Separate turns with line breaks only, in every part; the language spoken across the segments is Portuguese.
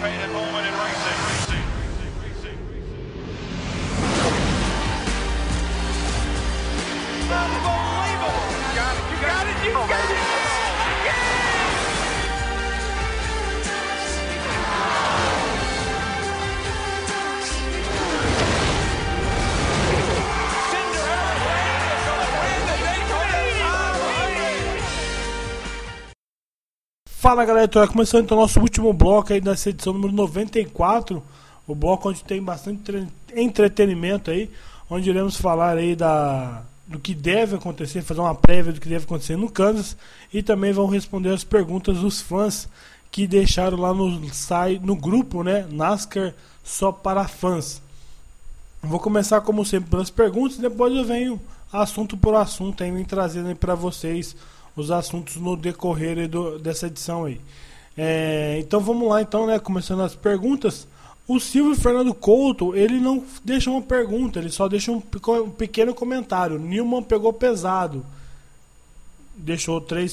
anticipated moment in racing. Unbelievable! You got it! You got it! You got it!
Fala galera, então começando então o nosso último bloco aí dessa edição número 94, o bloco onde tem bastante entretenimento aí, onde iremos falar aí do que deve acontecer, fazer uma prévia do que deve acontecer no Kansas e também vão responder as perguntas dos fãs que deixaram lá no grupo, né, NASCAR só para fãs. Vou começar como sempre pelas perguntas e depois eu venho assunto por assunto aí, trazendo aí para vocês os assuntos no decorrer dessa edição aí. Então vamos lá então, né? Começando as perguntas. O Silvio Fernando Couto, ele não deixa uma pergunta, ele só deixa um pequeno comentário. Newman pegou pesado. Deixou três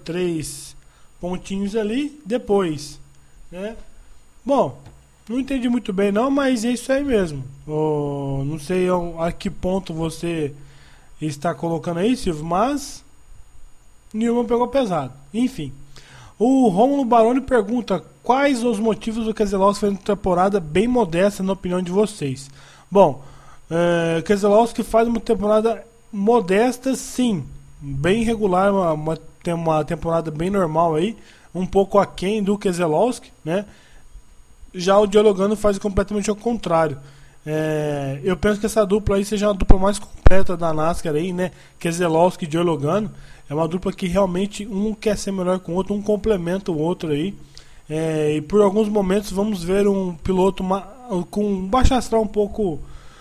pontinhos ali, depois, né? Bom, não entendi muito bem não, mas é isso aí mesmo. Não sei a que ponto você está colocando aí, Silvio, mas Newman pegou pesado. Enfim. O Rômulo Baroni pergunta: quais os motivos do Keselowski fazendo uma temporada bem modesta na opinião de vocês? Bom, Keselowski faz uma temporada modesta, sim. Bem regular, uma temporada bem normal aí. Um pouco aquém do Keselowski, né? Já o Joey Logano faz completamente ao contrário. Eu penso que essa dupla aí seja a dupla mais completa da NASCAR aí, né? Keselowski e Joey Logano. É uma dupla que realmente um quer ser melhor com o outro, um complementa o outro aí. E por alguns momentos vamos ver um piloto com um baixo astral um pouco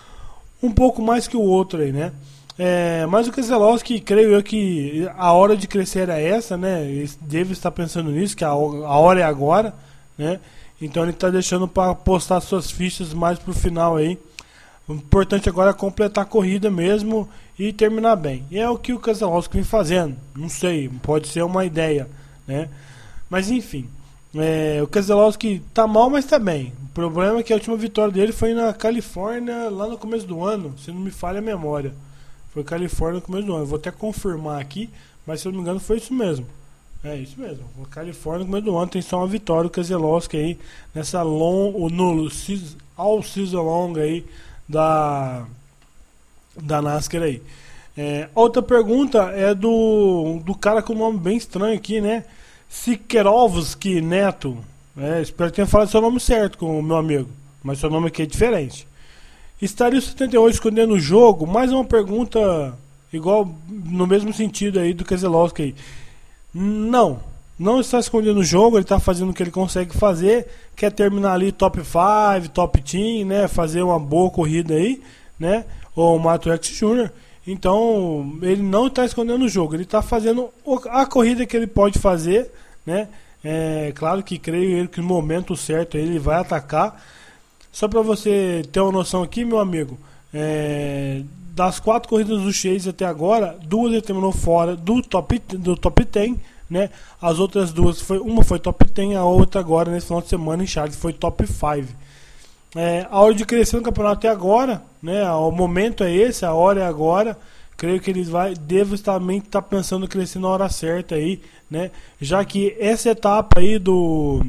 mais que o outro aí, né? Mas o Keselowski, creio eu que a hora de crescer é essa, né? Ele deve estar pensando nisso, que a hora é agora, né? Então ele está deixando para postar suas fichas mais pro final aí. O importante agora é completar a corrida mesmo e terminar bem. E é o que o Keselowski vem fazendo. Não sei, pode ser uma ideia, né? Mas enfim, o Keselowski tá mal, mas tá bem. O problema é que a última vitória dele foi na Califórnia, lá no começo do ano, se não me falha a memória. Foi Califórnia no começo do ano. Vou até confirmar aqui, mas se eu não me engano foi isso mesmo. É isso mesmo. O Califórnia no começo do ano tem só uma vitória, o Keselowski aí nessa all season long aí da NASCAR aí. Outra pergunta é do cara com um nome bem estranho aqui, né? Sikerovski Neto. Espero que tenha falado seu nome certo com o meu amigo, mas seu nome aqui é diferente. Estaria o 78 escondendo o jogo? Mais uma pergunta igual, no mesmo sentido aí do Keselowski aí. Não está escondendo o jogo, ele está fazendo o que ele consegue fazer, quer terminar ali top 5, top 10, né, fazer uma boa corrida aí, né, o Matt Truex Jr. Então, ele não está escondendo o jogo, ele está fazendo a corrida que ele pode fazer, né, claro que creio ele que no momento certo ele vai atacar. Só para você ter uma noção aqui, meu amigo, das 4 corridas do Chase até agora, 2 ele terminou fora do top 10, né? As outras 2, uma foi top 10, a outra agora nesse final de semana em Charlotte foi top 5. A hora de crescer no campeonato até agora, né? O momento é esse, a hora é agora. Creio que eles devem também estar pensando em crescer na hora certa aí, né? Já que essa etapa aí dos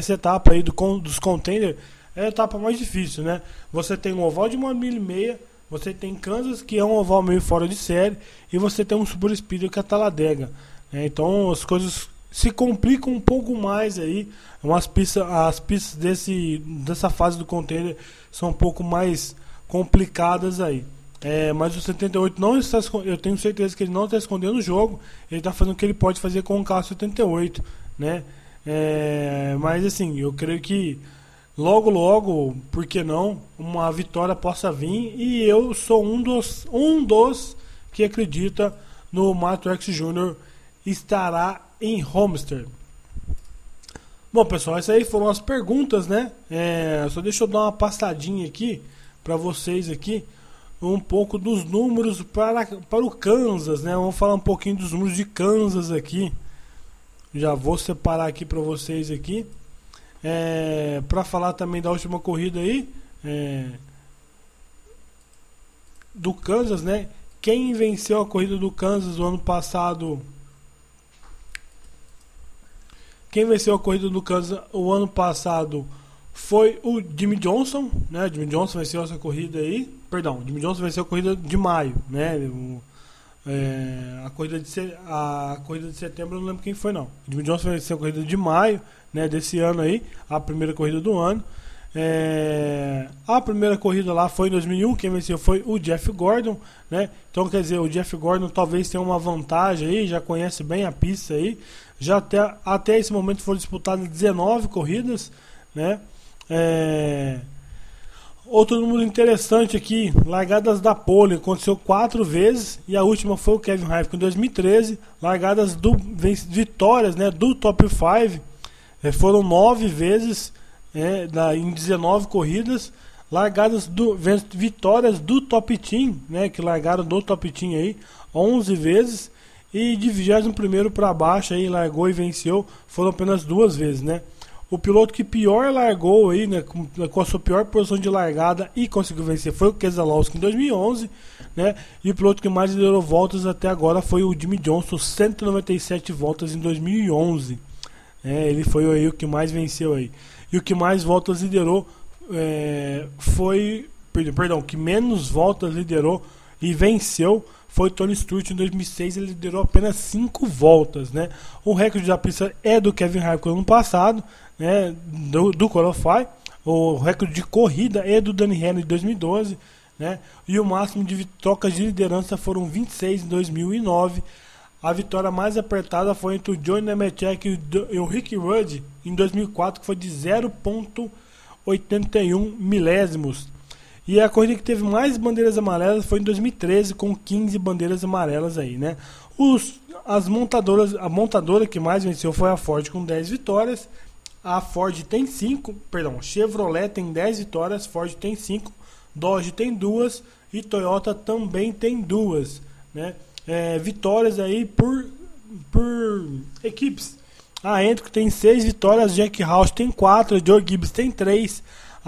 contenders é a etapa mais difícil, né? Você tem um oval de 1,5 milha, você tem Kansas, que é um oval meio fora de série, e você tem um Super Speedway que é a Talladega. Então as coisas se complicam um pouco mais aí. As pistas dessa fase do contender são um pouco mais complicadas aí. Mas o 78 não está, eu tenho certeza que ele não está escondendo o jogo. Ele está fazendo o que ele pode fazer com o carro 78, né? Mas assim, eu creio que logo, por que não, uma vitória possa vir. E eu sou um dos que acredita no Matt Truex Jr. estará em Homestead. Bom, pessoal, essas aí foram as perguntas, né? Só deixa eu dar uma passadinha aqui para vocês aqui, um pouco dos números para o Kansas, né? Vamos falar um pouquinho dos números de Kansas aqui. Já vou separar aqui para vocês aqui. Para falar também da última corrida aí, do Kansas, né? Quem venceu a corrida do Kansas o ano passado? Quem venceu a corrida do Kansas o ano passado foi o Jimmy Johnson, né? Jimmy Johnson venceu essa corrida aí. Perdão, Jimmy Johnson venceu a corrida de maio, né? A corrida de setembro eu não lembro quem foi, não. Jimmy Johnson venceu a corrida de maio, né? Desse ano aí, a primeira corrida do ano. A primeira corrida lá foi em 2001, quem venceu foi o Jeff Gordon, né? Então quer dizer, o Jeff Gordon talvez tenha uma vantagem aí, já conhece bem a pista aí, já até esse momento foram disputadas 19 corridas, né? Outro número interessante aqui, largadas da pole, aconteceu 4 vezes e a última foi o Kevin Harvick em 2013, largadas vitórias, né, do top 5, foram 9 vezes, em 19 corridas, largadas vitórias do Top Team, né, que largaram do Top Team aí 11 vezes, e de 21º para baixo aí largou e venceu, foram apenas 2 vezes, né? O piloto que pior largou aí, né, com a sua pior posição de largada e conseguiu vencer foi o Keselowski em 2011, né? E o piloto que mais liderou voltas até agora foi o Jimmy Johnson, 197 voltas em 2011. Ele foi aí o que mais venceu aí. E o que mais voltas liderou o que menos voltas liderou e venceu foi Tony Stewart em 2006, ele liderou apenas 5 voltas, né? O recorde da pista é do Kevin Harvick no ano passado, né? Do Qualify. O recorde de corrida é do Danny Henry de 2012, né? E o máximo de trocas de liderança foram 26 em 2009. A vitória mais apertada foi entre o Johnny Nemechek e o Ricky Rudd em 2004, que foi de 0,81 milésimos. E a corrida que teve mais bandeiras amarelas foi em 2013, com 15 bandeiras amarelas aí, né? A montadora que mais venceu foi a Ford com 10 vitórias. A Chevrolet tem 10 vitórias, Ford tem 5, Dodge tem 2 e Toyota também tem 2, né? Vitórias aí por equipes. A Hendrick tem 6 vitórias, Jack Roush tem 4, Joe Gibbs tem 3,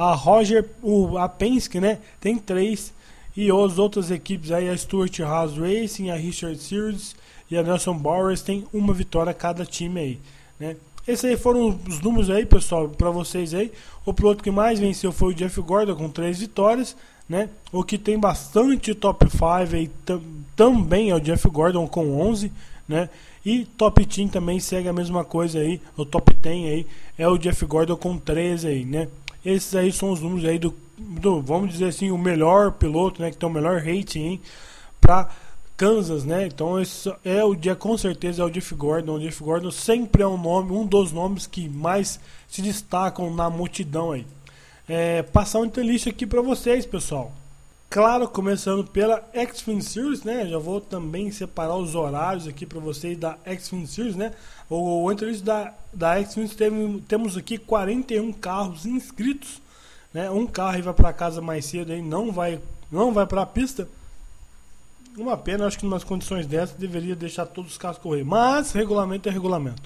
a Penske, né, tem 3, e as outras equipes aí, a Stewart Haas Racing, a Richard Sears e a Nelson Bowers tem uma vitória cada time aí, né? Esses aí foram os números aí, pessoal, para vocês aí. O piloto que mais venceu foi o Jeff Gordon com 3 vitórias, né? O que tem bastante top 5 aí também é o Jeff Gordon com 11, né? E Top Team também segue a mesma coisa aí, o Top 10 aí é o Jeff Gordon com 13 aí, né? Esses aí são os números aí do vamos dizer assim, o melhor piloto, né, que tem o melhor rating para Kansas, né? Então esse com certeza é o Jeff Gordon. O Jeff Gordon sempre é um dos nomes que mais se destacam na multidão aí. Passar um entrelist aqui para vocês, pessoal. Claro, começando pela Xfinity Series, né? Já vou também separar os horários aqui para vocês da Xfinity Series, né? O entrelist da Xfinity temos aqui 41 carros inscritos, né? Um carro aí vai para casa mais cedo aí, não vai para a pista. Uma pena, acho que em umas condições dessas deveria deixar todos os carros correr, mas regulamento é regulamento.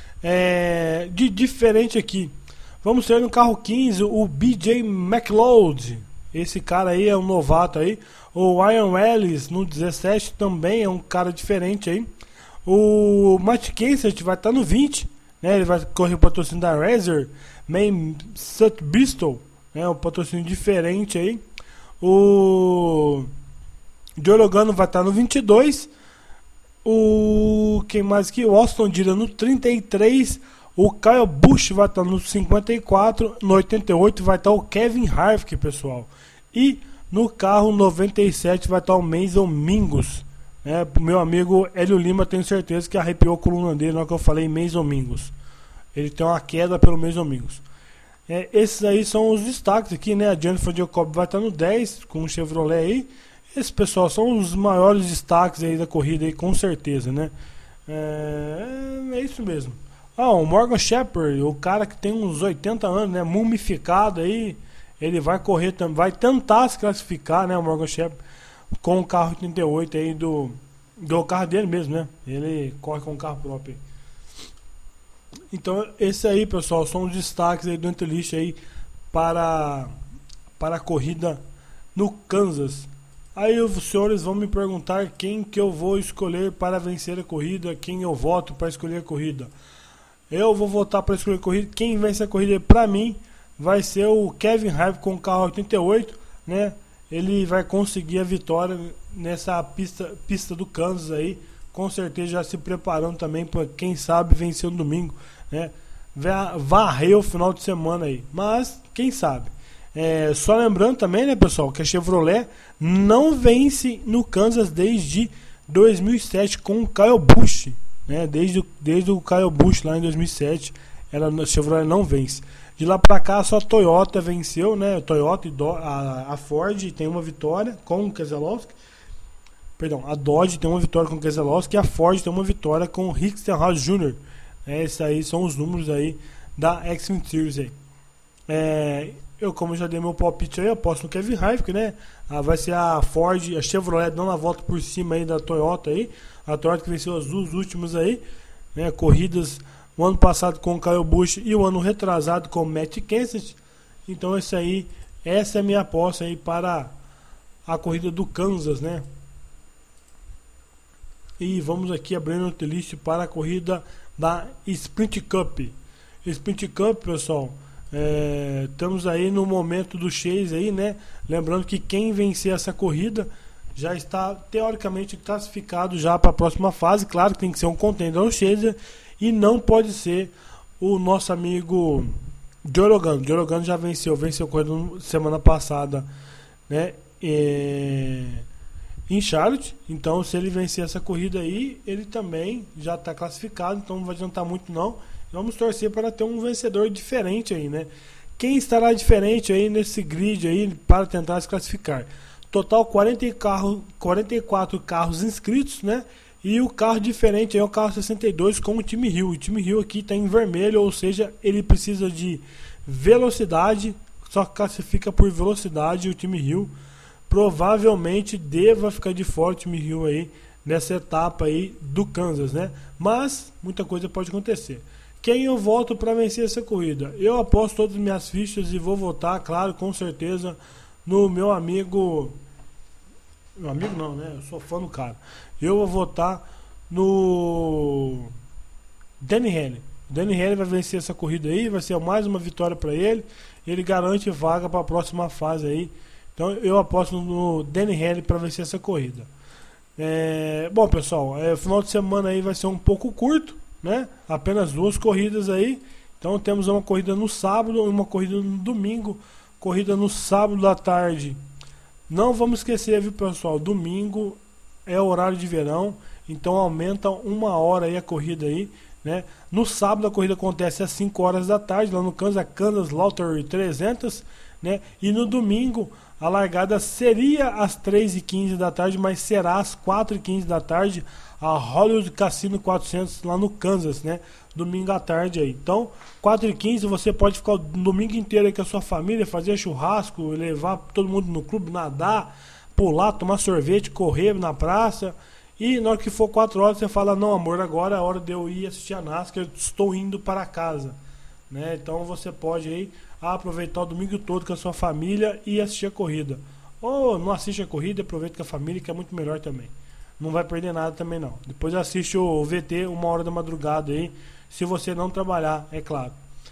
De diferente aqui, vamos ter no carro 15 o BJ McLeod. Esse cara aí é um novato aí. O Ryan Ellis no 17 também é um cara diferente aí. O Matt Kenseth vai estar no 20, né? Ele vai correr o patrocínio da Razer Main Sut Bristol, né? Um patrocínio diferente aí. O Joe Logano vai estar no 22. Quem mais aqui? O Austin Dillon no 33. O Kyle Busch vai estar no 54. No 88 vai estar o Kevin Harvick, pessoal. E no carro 97 vai estar o Mason Mingus. Meu amigo Hélio Lima, tenho certeza que arrepiou a coluna dele na hora que eu falei Mason Mingus. Ele tem uma queda pelo Mason Mingus. Esses aí são os destaques aqui, né? A Jennifer Jacob vai estar no 10 com o Chevrolet aí. Esses, pessoal, são os maiores destaques aí da corrida aí, com certeza, né? É isso mesmo. O Morgan Shepherd, o cara que tem uns 80 anos, né? Mumificado aí. Ele vai correr também, vai tentar se classificar, né? O Morgan Shepherd com o carro 88 aí do carro dele mesmo, né? Ele corre com o carro próprio. Então, esse aí, pessoal, são os destaques aí do Entrelist aí para a corrida no Kansas. Aí os senhores vão me perguntar quem que eu vou escolher para vencer a corrida, quem eu voto para escolher a corrida. Eu vou votar para escolher a corrida. Quem vence a corrida para mim vai ser o Kevin Harvick com o carro 88, né? Ele vai conseguir a vitória nessa pista do Kansas aí, com certeza já se preparando também para quem sabe vencer no domingo, né? Varrer o final de semana aí, mas quem sabe. Só lembrando também, né, pessoal, que a Chevrolet não vence no Kansas desde 2007 com o Kyle Busch, né? Desde o Kyle Busch lá em 2007, a Chevrolet não vence. De lá pra cá só a Toyota venceu, né? A Toyota e a Ford tem uma vitória com o Keselowski. Perdão, a Dodge tem uma vitória com o Keselowski e a Ford tem uma vitória com o Rick Stenhouse Jr. Esses aí são os números aí da Xfinity Series aí. Eu, como já dei meu palpite aí, eu aposto no Kevin Harvick, né? Vai ser a Ford, a Chevrolet dando a volta por cima aí da Toyota aí. A Toyota que venceu as duas últimas aí, né? Corridas o ano passado com o Kyle Busch e o ano retrasado com o Matt Kenseth. Então essa é a minha aposta aí para a corrida do Kansas, né? E vamos aqui abrindo o list para a corrida da Sprint Cup. Sprint Cup, pessoal, estamos aí no momento do Chase aí, né? Lembrando que quem vencer essa corrida já está teoricamente classificado já para a próxima fase. Claro que tem que ser um contender ao Chase e não pode ser o nosso amigo Joe Logano. Joe Logano já venceu a corrida semana passada, né? Em Charlotte. Então, se ele vencer essa corrida aí, ele também já está classificado, então não vai adiantar muito não. Vamos torcer para ter um vencedor diferente aí, né? Quem estará diferente aí nesse grid aí para tentar se classificar? Total 44 carros inscritos, né? E o carro diferente aí é o carro 62 com o time Hill. O time Hill aqui está em vermelho, ou seja, ele precisa de velocidade, só classifica por velocidade. O time Hill provavelmente deva ficar de fora, o time Hill aí nessa etapa aí do Kansas, né? Mas muita coisa pode acontecer. Quem eu voto para vencer essa corrida? Eu aposto todas as minhas fichas e vou votar, claro, com certeza, no meu amigo. Meu amigo não, né? Eu sou fã do cara. Eu vou votar no Danny Henry. O Danny Henry vai vencer essa corrida aí, vai ser mais uma vitória para ele. Ele garante vaga para a próxima fase aí. Então eu aposto no Danny Henry para vencer essa corrida. Bom, pessoal, o final de semana aí vai ser um pouco curto, né? Apenas 2 corridas aí. Então temos uma corrida no sábado e uma corrida no domingo. Corrida no sábado à tarde. Não vamos esquecer, viu, pessoal? Domingo é horário de verão, então aumenta 1 hora aí a corrida aí, né? No sábado a corrida acontece às 5 horas da tarde, lá no Kansas Lottery 300, né? E no domingo a largada seria às 3h15 da tarde, mas será às 4h15 da tarde, a Hollywood Casino 400 lá no Kansas, né? Domingo à tarde aí. Então, 4h15 você pode ficar o domingo inteiro aí com a sua família, fazer churrasco, levar todo mundo no clube, nadar, pular, tomar sorvete, correr na praça. E na hora que for 4 horas você fala: não, amor, agora é a hora de eu ir assistir a NASCAR, eu estou indo para casa, né? Então você pode aí aproveitar o domingo todo com a sua família e assistir a corrida. Ou não assiste a corrida, aproveita com a família, que é muito melhor também. Não vai perder nada também não. Depois assiste o VT 1 hora da madrugada aí, se você não trabalhar, é claro.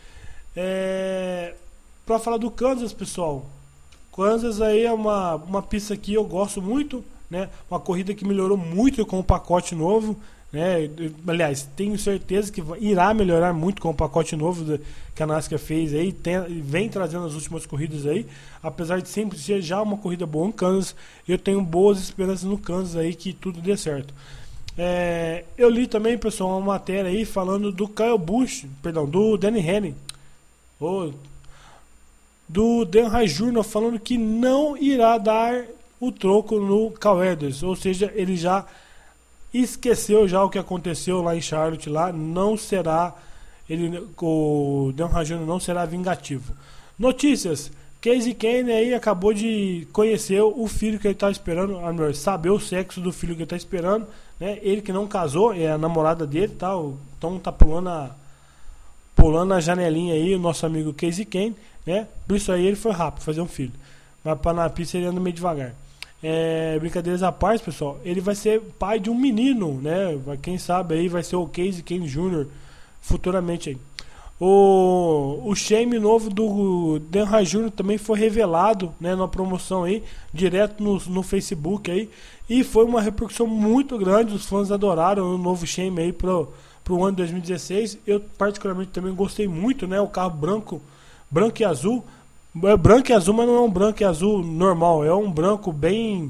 Para falar do Kansas, pessoal, Kansas aí é uma pista que eu gosto muito, né? Uma corrida que melhorou muito com o pacote novo, né? Aliás, tenho certeza que irá melhorar muito com o pacote novo que a NASCAR fez aí, vem trazendo as últimas corridas aí. Apesar de sempre ser já uma corrida boa em Kansas, eu tenho boas esperanças no Kansas aí que tudo dê certo. Eu li também, pessoal, uma matéria aí falando do Kyle Busch, perdão, do Danny Henry, do Dan High Journal, falando que não irá dar o troco no Cal Edwards, ou seja, ele já esqueceu já o que aconteceu lá em Charlotte, lá não será, o Dan High Journal não será vingativo. Notícias: Casey Kane aí acabou de conhecer o filho que ele está esperando, saber o sexo do filho que ele está esperando, né? Ele que não casou, é a namorada dele, tá? Então tá pulando pulando a janelinha aí, o nosso amigo Casey Kane, né? Por isso aí ele foi rápido fazer um filho. Mas para na pista ele anda meio devagar. Brincadeiras à parte, pessoal, ele vai ser pai de um menino, né? Quem sabe aí vai ser o Casey Kane Jr. futuramente aí. O shame novo do Denham Jr. também foi revelado, né, na promoção aí, direto no Facebook aí, e foi uma repercussão muito grande. Os fãs adoraram o novo shame aí pro ano de 2016. Eu particularmente também gostei muito, né? O carro branco e azul. É branco e azul, mas não é um branco e azul normal, é um branco bem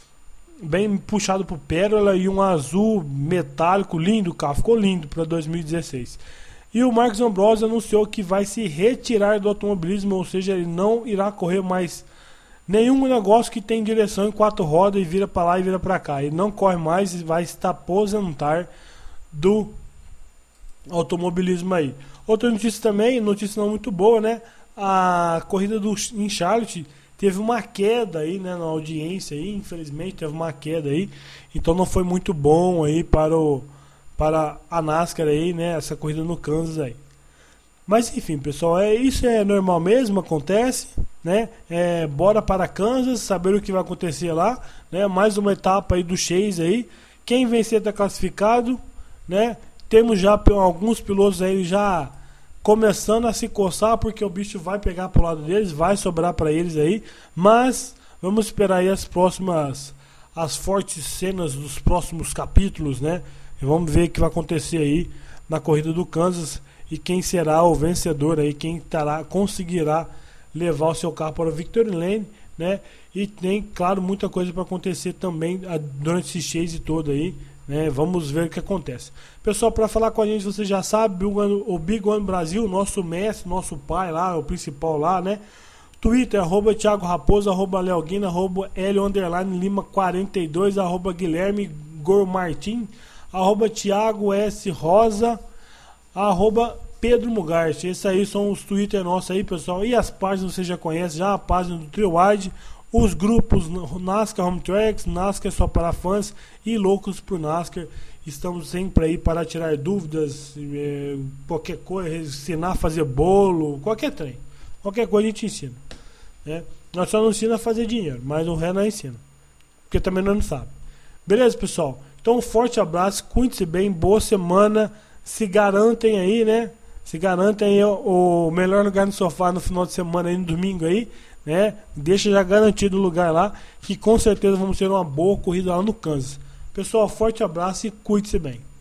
puxado pro pérola e um azul metálico lindo. O carro ficou lindo para 2016. E o Marcos Ambrosio anunciou que vai se retirar do automobilismo, ou seja, ele não irá correr mais nenhum negócio que tem direção em 4 rodas e vira para lá e vira para cá. Ele não corre mais e vai se aposentar do automobilismo aí. Outra notícia também, notícia não muito boa, né? A corrida em Charlotte teve uma queda aí, né, na audiência aí, infelizmente teve uma queda aí, então não foi muito bom aí para a NASCAR aí, né, essa corrida no Kansas aí. Mas enfim, pessoal, isso é normal mesmo, acontece, né? Bora para Kansas, saber o que vai acontecer lá, né? Mais uma etapa aí do Chase aí. Quem vencer está classificado, né? Temos já alguns pilotos aí já começando a se coçar, porque o bicho vai pegar pro lado deles, vai sobrar para eles aí, mas vamos esperar aí as fortes cenas dos próximos capítulos, né? E vamos ver o que vai acontecer aí na corrida do Kansas e quem será o vencedor aí, quem conseguirá levar o seu carro para o Victory Lane, né? E tem, claro, muita coisa para acontecer também durante esse chase todo aí, né? Vamos ver o que acontece. Pessoal, para falar com a gente, você já sabe, o Big One Brasil, nosso mestre, nosso pai lá, o principal lá, né? Twitter, @Thiago Raposo, @Leoguina, @L_Lima42, @Guilherme Gormartin, @Thiago S. Rosa, @Pedro Mugarte. Esses aí são os Twitter nossos aí, pessoal. E as páginas você já conhece, já a página do Trio Wide, os grupos NASCAR Home Tracks, NASCAR só para fãs e Loucos por NASCAR. Estamos sempre aí para tirar dúvidas, qualquer coisa, ensinar a fazer bolo, qualquer trem. Qualquer coisa a gente ensina, né? Nós só não ensina a fazer dinheiro, mas o resto não ensina, porque também nós não sabe. Beleza, pessoal? Então um forte abraço, cuide-se bem, boa semana, se garantem aí, né? Se garantem aí o melhor lugar no sofá no final de semana aí, no domingo aí, né? Deixa já garantido o lugar lá, que com certeza vamos ter uma boa corrida lá no Kansas. Pessoal, forte abraço e cuide-se bem.